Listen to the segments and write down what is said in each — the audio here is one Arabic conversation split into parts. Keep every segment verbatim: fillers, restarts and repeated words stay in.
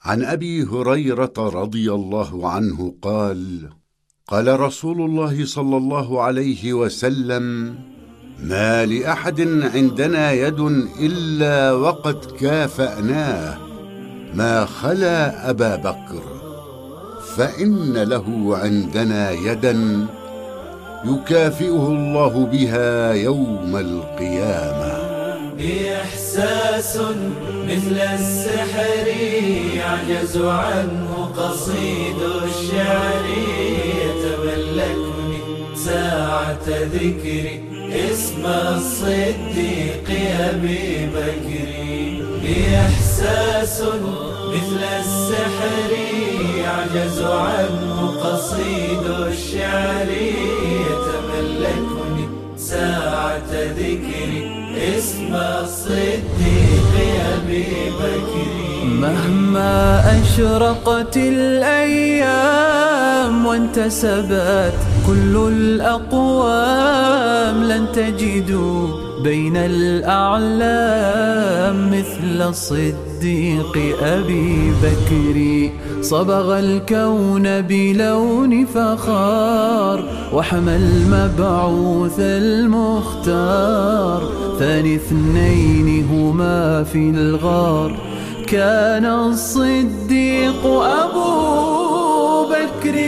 عن أبي هريرة رضي الله عنه قال: قال رسول الله صلى الله عليه وسلم: ما لأحد عندنا يد إلا وقد كافأناه ما خلا أبا بكر، فإن له عندنا يدا يكافئه الله بها يوم القيامة. إحساس مثل السحر يعجز عنه قصيد الشعر، يتملكني ساعة ذكري اسم الصديق أبي بكر. إحساس مثل السحر يعجز عنه قصيد الشعر، يتملكني ساعة ذكري اسم الصديق أبي بكر. مهما أشرقت الأيام وانتسبت كل الأقوام، لن تجدوا بين الأعلام مثل الصديق أبي بكر. صبغ الكون بلون فخار وحمى المبعوث المختار، ثاني اثنين هما في الغار كان الصديق أبو بكر.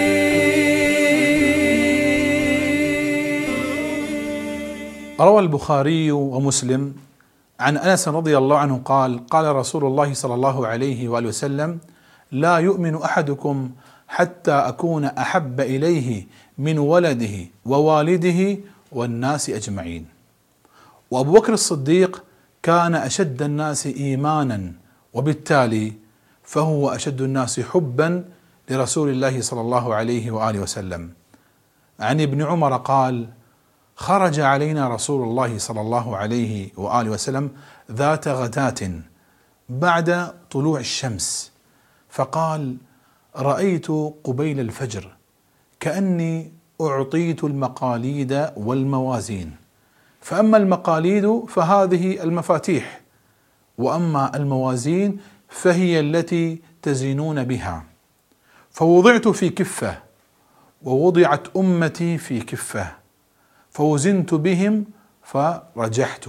روى البخاري ومسلم عن أنس رضي الله عنه قال: قال رسول الله صلى الله عليه وآله وسلم: لا يؤمن أحدكم حتى أكون أحب إليه من ولده ووالده والناس أجمعين. وأبو بكر الصديق كان أشد الناس إيمانا، وبالتالي فهو أشد الناس حبا لرسول الله صلى الله عليه وآله وسلم. عن ابن عمر قال: خرج علينا رسول الله صلى الله عليه وآله وسلم ذات غداة بعد طلوع الشمس، فقال: رأيت قبيل الفجر كأني أعطيت المقاليد والموازين، فأما المقاليد فهذه المفاتيح، وأما الموازين فهي التي تزنون بها، فوضعت في كفة ووضعت أمتي في كفة، فوزنت بهم فرجحت،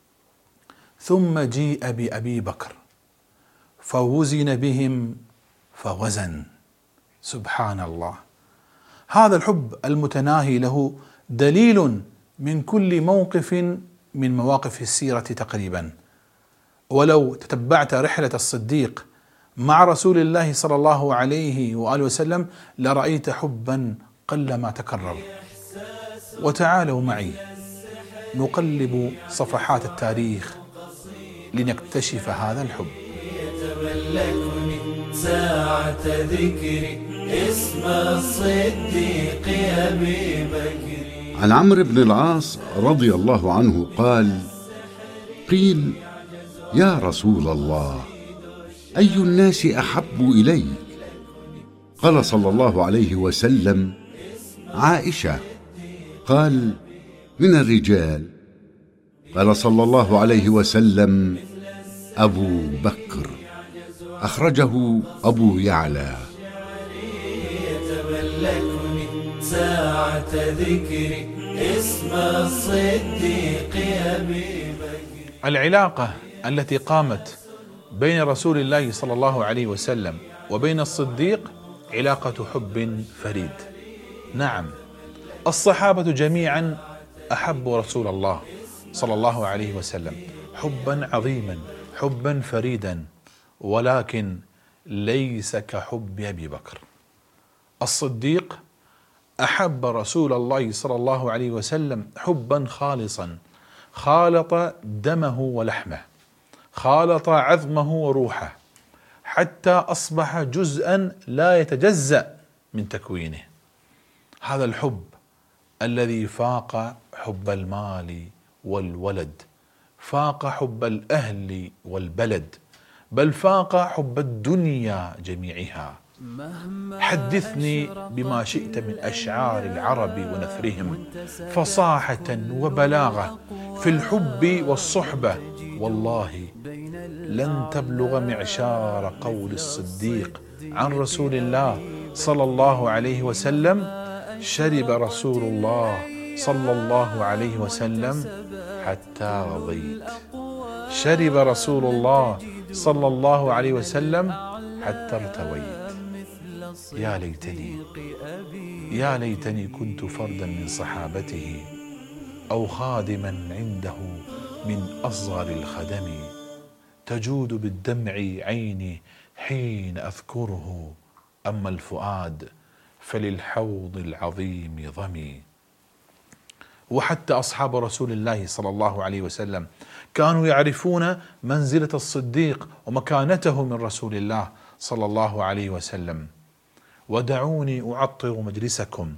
ثم جيء بأبي بكر فوزن بهم فوزن. سبحان الله، هذا الحب المتناهي له دليل من كل موقف من مواقف السيرة تقريبا. ولو تتبعت رحلة الصديق مع رسول الله صلى الله عليه وآله وسلم لرأيت حبا قلما تكرر. وتعالوا معي نقلب صفحات التاريخ لنكتشف هذا الحب. يتملكني ساعة ذكري اسم الصديق أبي بكر. عن عمرو بن العاص رضي الله عنه قال: قيل: يا رسول الله، أي الناس أحب إليك؟ قال صلى الله عليه وسلم: عائشة. قال: من الرجال؟ قال صلى الله عليه وسلم: أبو بكر. أخرجه أبو يعلى. يتملكني ساعة ذكري اسم الصديق أبي بكر. العلاقة التي قامت بين رسول الله صلى الله عليه وسلم وبين الصديق علاقة حب فريد. نعم، الصحابة جميعا أحبوا رسول الله صلى الله عليه وسلم حبا عظيما، حبا فريدا، ولكن ليس كحب أبي بكر. الصديق أحب رسول الله صلى الله عليه وسلم حبا خالصا، خالط دمه ولحمه، خالط عظمه وروحه، حتى أصبح جزءا لا يتجزأ من تكوينه. هذا الحب الذي فاق حب المال والولد، فاق حب الأهل والبلد، بل فاق حب الدنيا جميعها. حدثني بما شئت من أشعار العرب ونثرهم، فصاحة وبلاغة في الحب والصحبة، والله لن تبلغ معشار قول الصديق عن رسول الله صلى الله عليه وسلم: شرب رسول الله صلى الله عليه وسلم حتى رضيت. شرب رسول الله صلى الله عليه وسلم حتى ارتويت. يا ليتني يا ليتني كنت فردا من صحابته، أو خادما عنده من أصغر الخدم، تجود بالدمع عيني حين أذكره، أما الفؤاد فللحوض العظيم ضمي. وحتى أصحاب رسول الله صلى الله عليه وسلم كانوا يعرفون منزلة الصديق ومكانته من رسول الله صلى الله عليه وسلم. ودعوني أعطر مجلسكم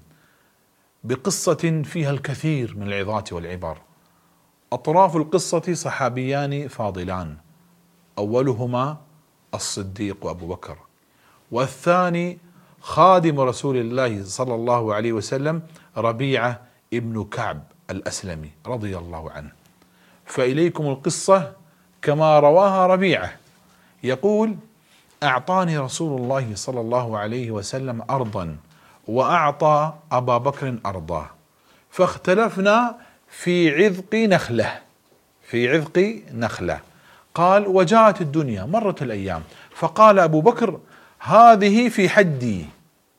بقصة فيها الكثير من العظات والعبر. أطراف القصة صحابيان فاضلان، أولهما الصديق أبو بكر، والثاني خادم رسول الله صلى الله عليه وسلم ربيعة ابن كعب الأسلمي رضي الله عنه. فإليكم القصة كما رواها ربيعة، يقول: أعطاني رسول الله صلى الله عليه وسلم أرضا، وأعطى أبا بكر أرضا، فاختلفنا في عذق نخلة في عذق نخلة قال: وجاءت الدنيا، مرت الأيام، فقال أبو بكر: هذه في حدي.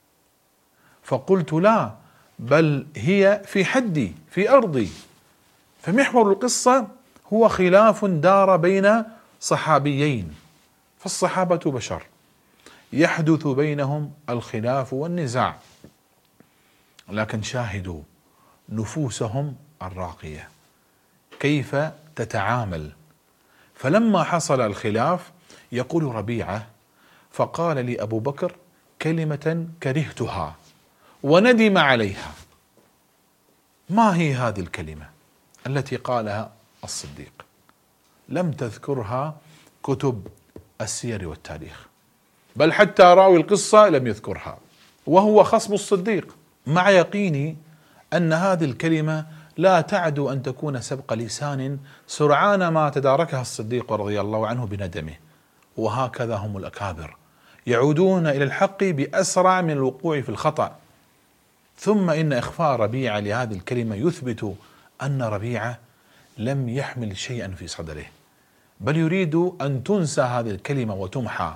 فقلت: لا، بل هي في حدي، في أرضي. فمحور القصة هو خلاف دار بين صحابيين، فالصحابة بشر يحدث بينهم الخلاف والنزاع، لكن شاهدوا نفوسهم الراقية كيف تتعامل. فلما حصل الخلاف، يقول ربيعة: فقال لي أبو بكر كلمة كرهتها وندم عليها. ما هي هذه الكلمة التي قالها الصديق؟ لم تذكرها كتب السير والتاريخ، بل حتى راوي القصة لم يذكرها، وهو خصم الصديق، مع يقيني أن هذه الكلمة لا تعدو أن تكون سبق لسان سرعان ما تداركها الصديق رضي الله عنه بندمه. وهكذا هم الأكابر، يعودون إلى الحق بأسرع من الوقوع في الخطأ. ثم إن إخفاء ربيعة لهذه الكلمة يثبت أن ربيعة لم يحمل شيئا في صدره، بل يريد أن تنسى هذه الكلمة وتمحى.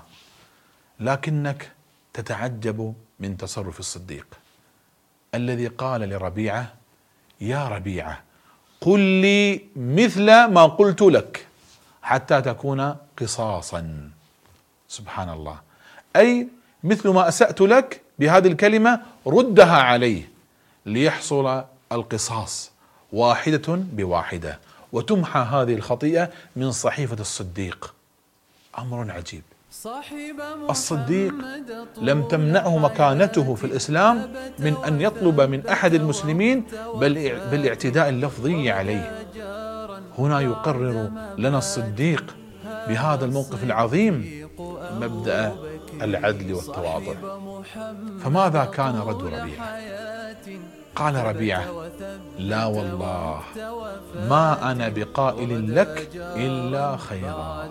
لكنك تتعجب من تصرف الصديق الذي قال لربيعة: يا ربيعة، قل لي مثل ما قلت لك حتى تكون قصاصا. سبحان الله، أي مثل ما أسأت لك بهذه الكلمة ردها عليه ليحصل القصاص واحدة بواحدة، وتمحى هذه الخطيئة من صحيفة الصديق. أمر عجيب. الصديق لم تمنعه مكانته في الإسلام من أن يطلب من أحد المسلمين بالاعتداء اللفظي عليه. هنا يقرر لنا الصديق بهذا الموقف العظيم مبدأ العدل والتواضع. فماذا كان رد ربيعة؟ قال ربيعة: لا والله ما أنا بقائل لك إلا خيرا.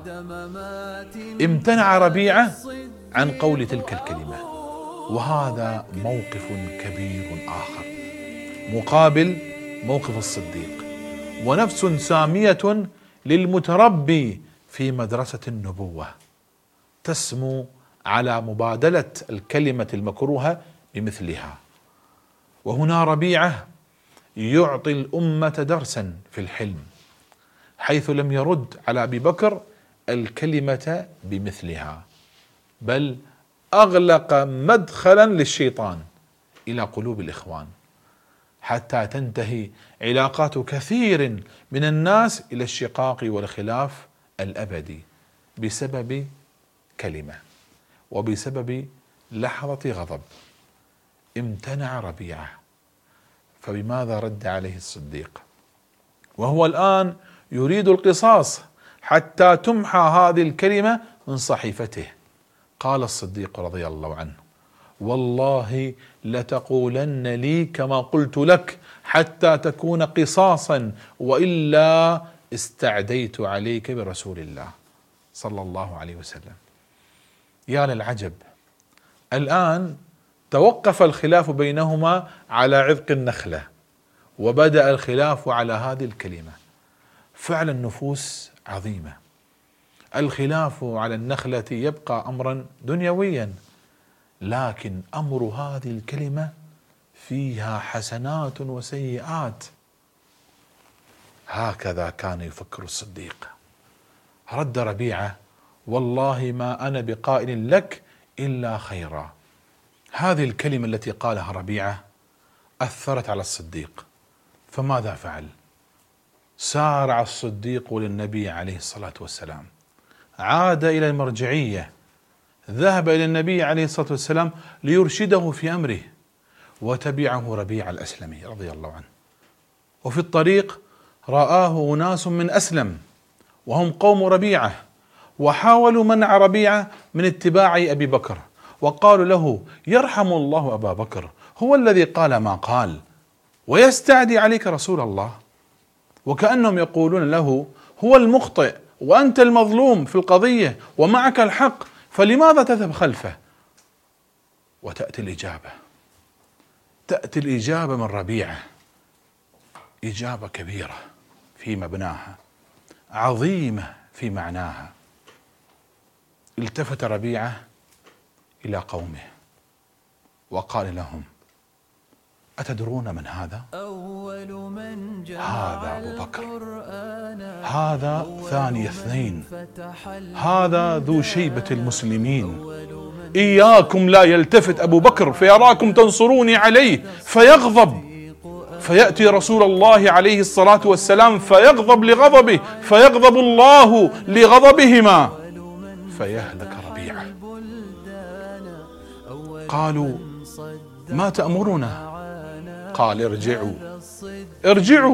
امتنع ربيعة عن قول تلك الكلمة. وهذا موقف كبير آخر مقابل موقف الصديق، ونفس سامية للمتربي في مدرسة النبوة تسمو على مبادلة الكلمة المكروهة بمثلها. وهنا ربيعة يعطي الأمة درسا في الحلم، حيث لم يرد على أبي بكر الكلمة بمثلها، بل أغلق مدخلا للشيطان إلى قلوب الإخوان، حتى تنتهي علاقات كثير من الناس إلى الشقاق والخلاف الأبدي بسبب كلمة وبسبب لحظة غضب. امتنع ربيعة، فبماذا رد عليه الصديق؟ وهو الآن يريد القصاص حتى تمحى هذه الكلمة من صحيفته. قال الصديق رضي الله عنه: والله لتقولن لي كما قلت لك حتى تكون قصاصا، وإلا استعديت عليك برسول الله صلى الله عليه وسلم. يا للعجب، الآن توقف الخلاف بينهما على عذق النخلة، وبدأ الخلاف على هذه الكلمة. فعلا النفوس عظيمة. الخلاف على النخلة يبقى أمرا دنيويا، لكن أمر هذه الكلمة فيها حسنات وسيئات. هكذا كان يفكر الصديق. رد ربيعة: والله ما أنا بقائل لك إلا خيرا. هذه الكلمة التي قالها ربيعة أثرت على الصديق، فماذا فعل؟ سارع الصديق للنبي عليه الصلاة والسلام، عاد إلى المرجعية، ذهب إلى النبي عليه الصلاة والسلام ليرشده في أمره، وتبعه ربيعة الأسلمي رضي الله عنه. وفي الطريق رآه أناس من أسلم وهم قوم ربيعة، وحاولوا منع ربيعة من اتباع أبي بكر، وقالوا له: يرحم الله أبا بكر، هو الذي قال ما قال ويستعدي عليك رسول الله. وكأنهم يقولون له: هو المخطئ وأنت المظلوم في القضية ومعك الحق، فلماذا تذهب خلفه؟ وتأتي الإجابة، تأتي الإجابة من ربيعة، إجابة كبيرة في مبناها، عظيمة في معناها. التفت ربيعة إلى قومه وقال لهم: أتدرون من هذا؟ هذا أبو بكر، هذا ثاني اثنين، هذا ذو شيبة المسلمين. إياكم لا يلتفت أبو بكر فيراكم تنصروني عليه فيغضب، فيأتي رسول الله عليه الصلاة والسلام فيغضب لغضبه، فيغضب الله لغضبهما، فيهلك ربيعة. قالوا: ما تأمرنا؟ قال: ارجعوا ارجعوا.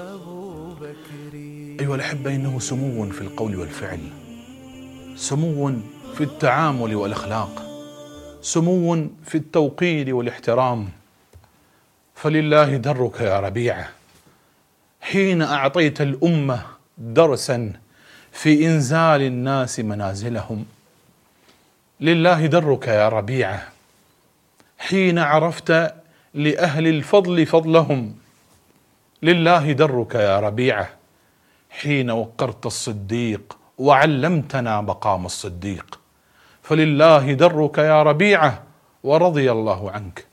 أيها الأحبة، إنه سمو في القول والفعل، سمو في التعامل والأخلاق، سمو في التوقير والاحترام. فلله درك يا ربيعة حين أعطيت الأمة درسا في إنزال الناس منازلهم. لله درك يا ربيعة حين عرفت لأهل الفضل فضلهم. لله درك يا ربيعة حين وقرت الصديق وعلمتنا مقام الصديق. فلله درك يا ربيعة ورضي الله عنك.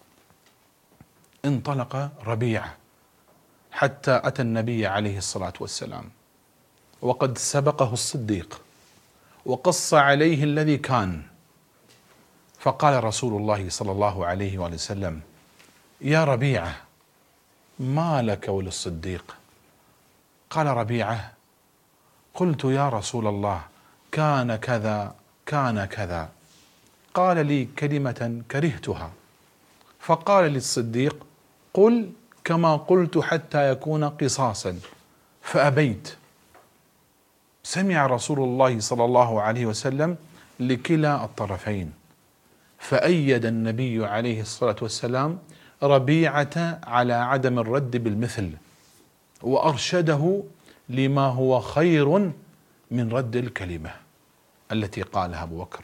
انطلق ربيعة حتى أتى النبي عليه الصلاة والسلام، وقد سبقه الصديق وقص عليه الذي كان. فقال رسول الله صلى الله عليه وآله وسلم: يا ربيعة، ما لك وللصديق؟ قال ربيعة: قلت يا رسول الله كان كذا كان كذا. قال لي كلمة كرهتها، فقال للصديق: قل كما قلت حتى يكون قصاصا، فأبيت. سمع رسول الله صلى الله عليه وسلم لكلا الطرفين، فأيد النبي عليه الصلاة والسلام ربيعة على عدم الرد بالمثل، وأرشده لما هو خير من رد الكلمة التي قالها أبو بكر.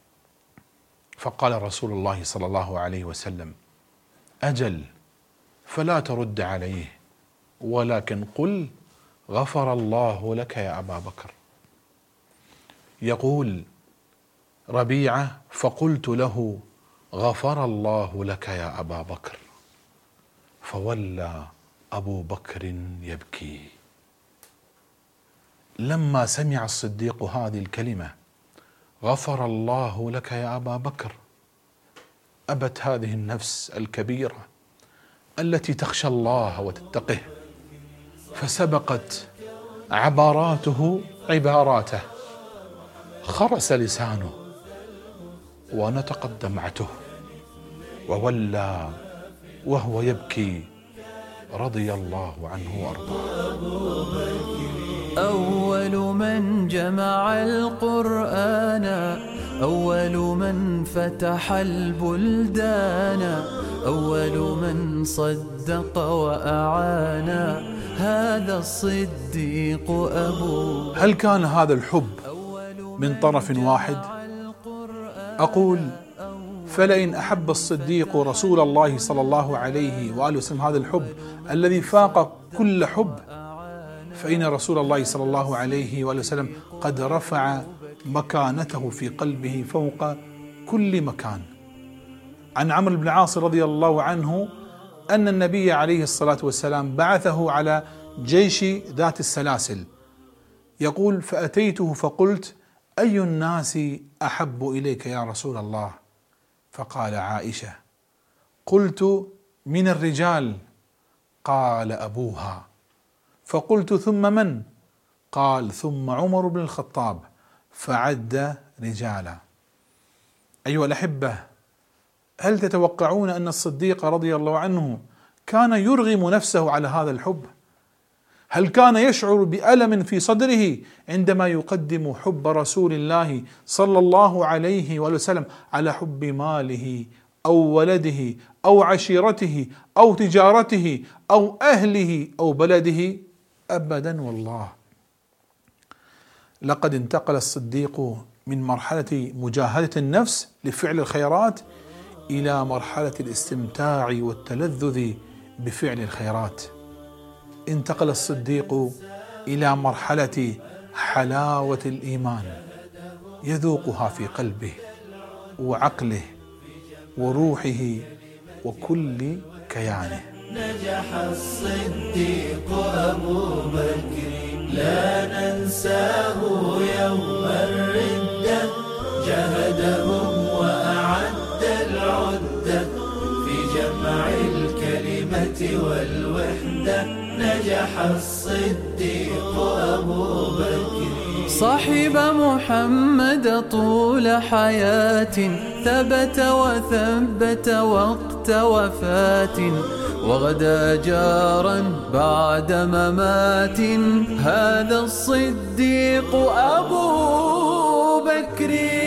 فقال رسول الله صلى الله عليه وسلم: أجل، فلا ترد عليه، ولكن قل غفر الله لك يا أبا بكر. يقول ربيعة: فقلت له غفر الله لك يا أبا بكر، فولى أبو بكر يبكي. لما سمع الصديق هذه الكلمة غفر الله لك يا أبا بكر، أبت هذه النفس الكبيرة التي تخشى الله وتتقه، فسبقت عباراته عباراته، خرس لسانه ونطقت دمعته، وولى وهو يبكي رضي الله عنه وأرضاه. أول من جمع القرآن، أول من فتح البلدان، أول من صدق وأعان، هذا الصديق أبو. هل كان هذا الحب من طرف واحد؟ أقول: فلئن أحب الصديق رسول الله صلى الله عليه وآله وسلم هذا الحب الذي فاق كل حب، فإن رسول الله صلى الله عليه وآله وسلم قد رفع مكانته في قلبه فوق كل مكان. عن عمرو بن العاص رضي الله عنه أن النبي عليه الصلاة والسلام بعثه على جيش ذات السلاسل، يقول: فأتيته فقلت: أي الناس أحب إليك يا رسول الله؟ فقال: عائشة. قلت: من الرجال؟ قال: أبوها. فقلت: ثم من؟ قال: ثم عمر بن الخطاب، فعد رجالا. أيها الأحبة، هل تتوقعون أن الصديق رضي الله عنه كان يرغم نفسه على هذا الحب؟ هل كان يشعر بألم في صدره عندما يقدم حب رسول الله صلى الله عليه وسلم على حب ماله أو ولده أو عشيرته أو تجارته أو أهله أو بلده؟ أبدا والله. لقد انتقل الصديق من مرحلة مجاهدة النفس لفعل الخيرات إلى مرحلة الاستمتاع والتلذذ بفعل الخيرات. انتقل الصديق إلى مرحلة حلاوة الإيمان يذوقها في قلبه وعقله وروحه وكل كيانه. نجح الصديق أبو بكر لا ننساه يوم الردة، جهدهم وأعد العدة في جمع الكلمة والوحدة. نجح الصديق أبو بكر. صاحب محمد طول حياة ثبت وثبت وقت وفاة، وغدا جارا بعد ممات. هذا الصديق أبو بكر.